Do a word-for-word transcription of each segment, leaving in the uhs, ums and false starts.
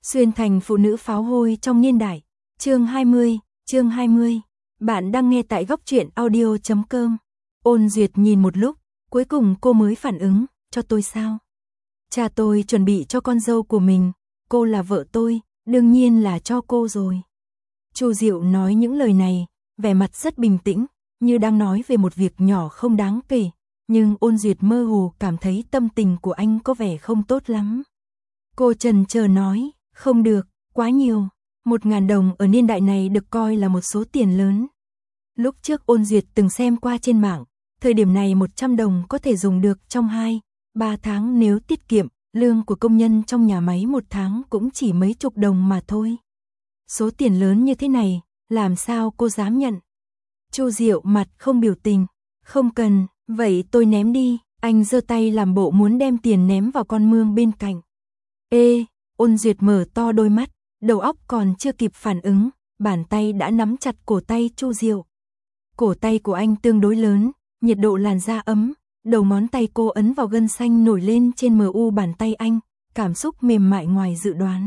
Xuyên thành phụ nữ pháo hôi trong niên đại. Chương hai mươi, chương hai mươi. Bạn đang nghe tại góc truyện audio chấm com. Ôn Duyệt nhìn một lúc, cuối cùng cô mới phản ứng, cho tôi sao? Cha tôi chuẩn bị cho con dâu của mình, cô là vợ tôi, đương nhiên là cho cô rồi. Chu Diệu nói những lời này, vẻ mặt rất bình tĩnh, như đang nói về một việc nhỏ không đáng kể, nhưng Ôn Duyệt mơ hồ cảm thấy tâm tình của anh có vẻ không tốt lắm. Cô chần chờ nói, không được, quá nhiều, một ngàn đồng ở niên đại này được coi là một số tiền lớn. Lúc trước Ôn Duyệt từng xem qua trên mạng, thời điểm này một trăm đồng có thể dùng được trong hai, ba tháng nếu tiết kiệm, lương của công nhân trong nhà máy một tháng cũng chỉ mấy chục đồng mà thôi. Số tiền lớn như thế này, làm sao cô dám nhận? Chu Diệu mặt không biểu tình, không cần, vậy tôi ném đi, anh giơ tay làm bộ muốn đem tiền ném vào con mương bên cạnh. Ê, Ôn Duyệt mở to đôi mắt, đầu óc còn chưa kịp phản ứng, bàn tay đã nắm chặt cổ tay Chu Diệu. Cổ tay của anh tương đối lớn, nhiệt độ làn da ấm, đầu ngón tay cô ấn vào gân xanh nổi lên trên mờ u bàn tay anh, cảm xúc mềm mại ngoài dự đoán.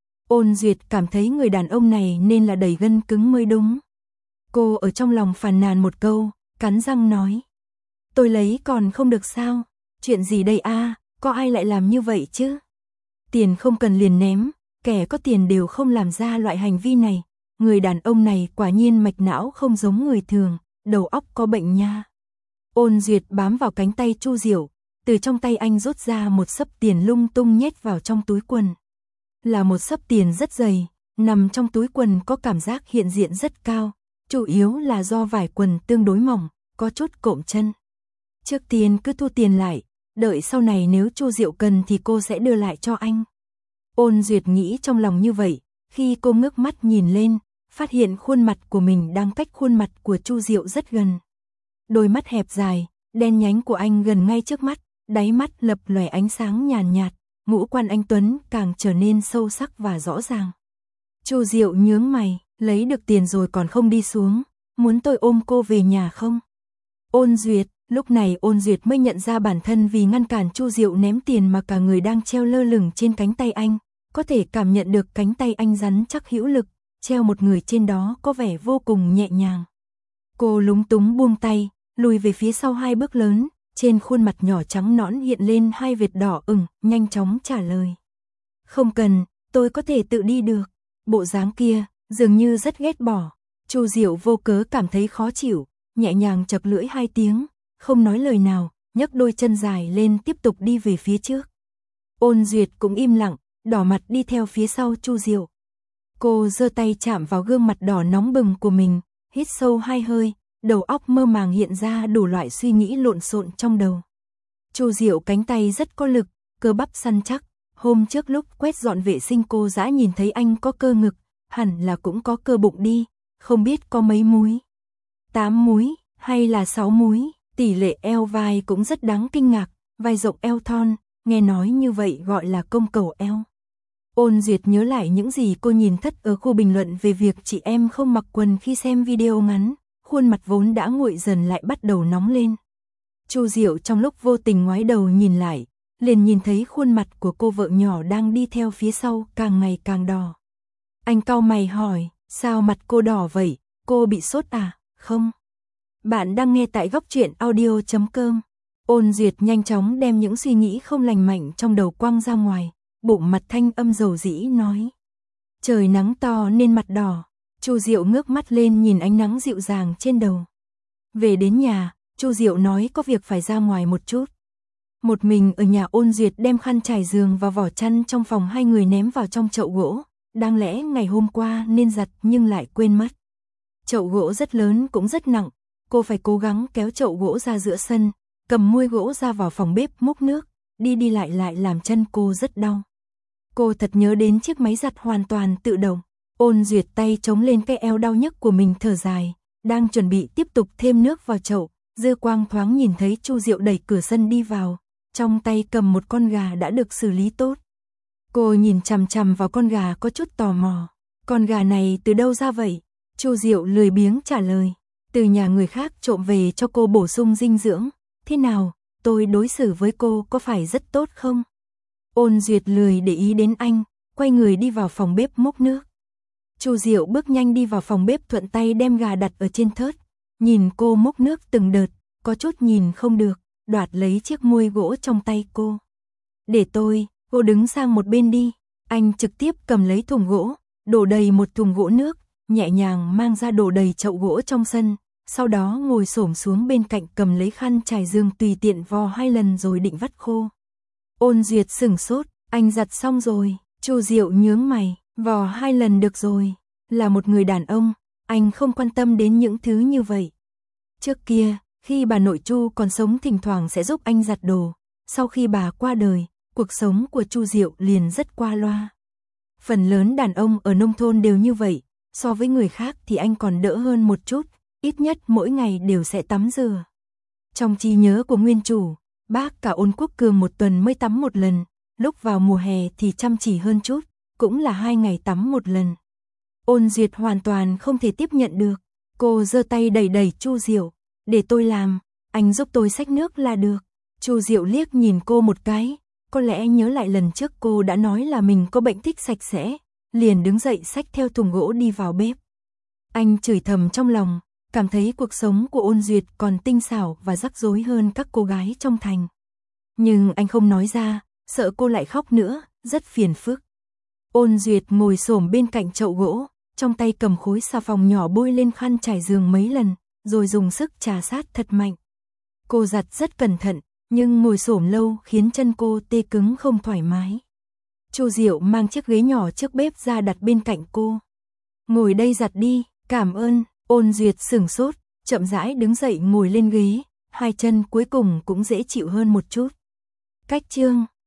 Ôn Duyệt cảm thấy người đàn ông này nên là đầy gân cứng mới đúng. Cô ở trong lòng phàn nàn một câu, cắn răng nói. Tôi lấy còn không được sao? Chuyện gì đây a? Có ai lại làm như vậy chứ? Tiền không cần liền ném, kẻ có tiền đều không làm ra loại hành vi này. Người đàn ông này quả nhiên mạch não không giống người thường, đầu óc có bệnh nha. Ôn Duyệt bám vào cánh tay Chu Diệu, từ trong tay anh rút ra một xấp tiền lung tung nhét vào trong túi quần. Là một xấp tiền rất dày, nằm trong túi quần có cảm giác hiện diện rất cao, chủ yếu là do vải quần tương đối mỏng, có chút cộm chân. Trước tiên cứ thu tiền lại, đợi sau này nếu Chu Diệu cần thì cô sẽ đưa lại cho anh. Ôn Duyệt nghĩ trong lòng như vậy, khi cô ngước mắt nhìn lên, phát hiện khuôn mặt của mình đang cách khuôn mặt của Chu Diệu rất gần. Đôi mắt hẹp dài, đen nhánh của anh gần ngay trước mắt, đáy mắt lập lòe ánh sáng nhàn nhạt, ngũ quan anh tuấn càng trở nên sâu sắc và rõ ràng. Chu Diệu nhướng mày, lấy được tiền rồi còn không đi xuống, muốn tôi ôm cô về nhà không? Ôn Duyệt, lúc này Ôn Duyệt mới nhận ra bản thân vì ngăn cản Chu Diệu ném tiền mà cả người đang treo lơ lửng trên cánh tay anh, có thể cảm nhận được cánh tay anh rắn chắc hữu lực, treo một người trên đó có vẻ vô cùng nhẹ nhàng. Cô lúng túng buông tay, lùi về phía sau hai bước lớn, trên khuôn mặt nhỏ trắng nõn hiện lên hai vệt đỏ ửng, nhanh chóng trả lời. Không cần, tôi có thể tự đi được. Bộ dáng kia, dường như rất ghét bỏ. Chu Diệu vô cớ cảm thấy khó chịu, nhẹ nhàng chập lưỡi hai tiếng, không nói lời nào, nhấc đôi chân dài lên tiếp tục đi về phía trước. Ôn Duyệt cũng im lặng, đỏ mặt đi theo phía sau Chu Diệu. Cô giơ tay chạm vào gương mặt đỏ nóng bừng của mình, hít sâu hai hơi, đầu óc mơ màng hiện ra đủ loại suy nghĩ lộn xộn trong đầu. Chu Diệu cánh tay rất có lực, cơ bắp săn chắc, hôm trước lúc quét dọn vệ sinh cô dã nhìn thấy anh có cơ ngực, hẳn là cũng có cơ bụng đi, không biết có mấy múi. Tám múi, hay là sáu múi, tỷ lệ eo vai cũng rất đáng kinh ngạc, vai rộng eo thon, nghe nói như vậy gọi là công cầu eo. Ôn Duyệt nhớ lại những gì cô nhìn thất ở khu bình luận về việc chị em không mặc quần khi xem video ngắn, khuôn mặt vốn đã nguội dần lại bắt đầu nóng lên. Chu Diệu trong lúc vô tình ngoái đầu nhìn lại, liền nhìn thấy khuôn mặt của cô vợ nhỏ đang đi theo phía sau càng ngày càng đỏ. Anh cau mày hỏi, sao mặt cô đỏ vậy, cô bị sốt à? Không. Bạn đang nghe tại góc truyện audio chấm com. Ôn Duyệt nhanh chóng đem những suy nghĩ không lành mạnh trong đầu quăng ra ngoài, bụng mặt thanh âm dầu dĩ nói. Trời nắng to nên mặt đỏ. Chu Diệu ngước mắt lên nhìn ánh nắng dịu dàng trên đầu. Về đến nhà, Chu Diệu nói có việc phải ra ngoài một chút. Một mình ở nhà Ôn Duyệt đem khăn trải giường và vỏ chăn trong phòng hai người ném vào trong chậu gỗ, đáng lẽ ngày hôm qua nên giặt nhưng lại quên mất. Chậu gỗ rất lớn cũng rất nặng, cô phải cố gắng kéo chậu gỗ ra giữa sân, cầm muôi gỗ ra vào phòng bếp múc nước, đi đi lại lại làm chân cô rất đau. Cô thật nhớ đến chiếc máy giặt hoàn toàn tự động. Ôn Duyệt tay chống lên cái eo đau nhức của mình thở dài, đang chuẩn bị tiếp tục thêm nước vào chậu, dư quang thoáng nhìn thấy Chu Diệu đẩy cửa sân đi vào, trong tay cầm một con gà đã được xử lý tốt. Cô nhìn chằm chằm vào con gà có chút tò mò, con gà này từ đâu ra vậy? Chu Diệu lười biếng trả lời, từ nhà người khác trộm về cho cô bổ sung dinh dưỡng. Thế nào, tôi đối xử với cô có phải rất tốt không? Ôn Duyệt lười để ý đến anh, quay người đi vào phòng bếp múc nước. Chu Diệu bước nhanh đi vào phòng bếp thuận tay đem gà đặt ở trên thớt, nhìn cô múc nước từng đợt, có chút nhìn không được, đoạt lấy chiếc muôi gỗ trong tay cô. Để tôi, cô đứng sang một bên đi. Anh trực tiếp cầm lấy thùng gỗ, đổ đầy một thùng gỗ nước, nhẹ nhàng mang ra đổ đầy chậu gỗ trong sân, sau đó ngồi xổm xuống bên cạnh cầm lấy khăn trải giường tùy tiện vò hai lần rồi định vắt khô. Ôn Duyệt sửng sốt, anh giặt xong rồi. Chu Diệu nhướng mày, vò hai lần được rồi, là một người đàn ông, anh không quan tâm đến những thứ như vậy. Trước kia, khi bà nội Chu còn sống thỉnh thoảng sẽ giúp anh giặt đồ, sau khi bà qua đời, cuộc sống của Chu Diệu liền rất qua loa. Phần lớn đàn ông ở nông thôn đều như vậy, so với người khác thì anh còn đỡ hơn một chút, ít nhất mỗi ngày đều sẽ tắm rửa. Trong trí nhớ của nguyên chủ, bác cả Ôn Quốc Cường một tuần mới tắm một lần, lúc vào mùa hè thì chăm chỉ hơn chút, cũng là hai ngày tắm một lần. Ôn Duyệt hoàn toàn không thể tiếp nhận được, cô giơ tay đẩy đẩy Chu Diệu, để tôi làm, anh giúp tôi xách nước là được. Chu Diệu liếc nhìn cô một cái, có lẽ nhớ lại lần trước cô đã nói là mình có bệnh thích sạch sẽ, liền đứng dậy xách theo thùng gỗ đi vào bếp. Anh chửi thầm trong lòng, cảm thấy cuộc sống của Ôn Duyệt còn tinh xảo và rắc rối hơn các cô gái trong thành. Nhưng anh không nói ra, sợ cô lại khóc nữa, rất phiền phức. Ôn Duyệt ngồi xổm bên cạnh chậu gỗ, trong tay cầm khối xà phòng nhỏ bôi lên khăn trải giường mấy lần, rồi dùng sức chà sát thật mạnh. Cô giặt rất cẩn thận, nhưng ngồi xổm lâu khiến chân cô tê cứng không thoải mái. Chu Diệu mang chiếc ghế nhỏ trước bếp ra đặt bên cạnh cô. Ngồi đây giặt đi, cảm ơn. Ôn Duyệt sửng sốt, chậm rãi đứng dậy ngồi lên ghế, hai chân cuối cùng cũng dễ chịu hơn một chút. Cách chương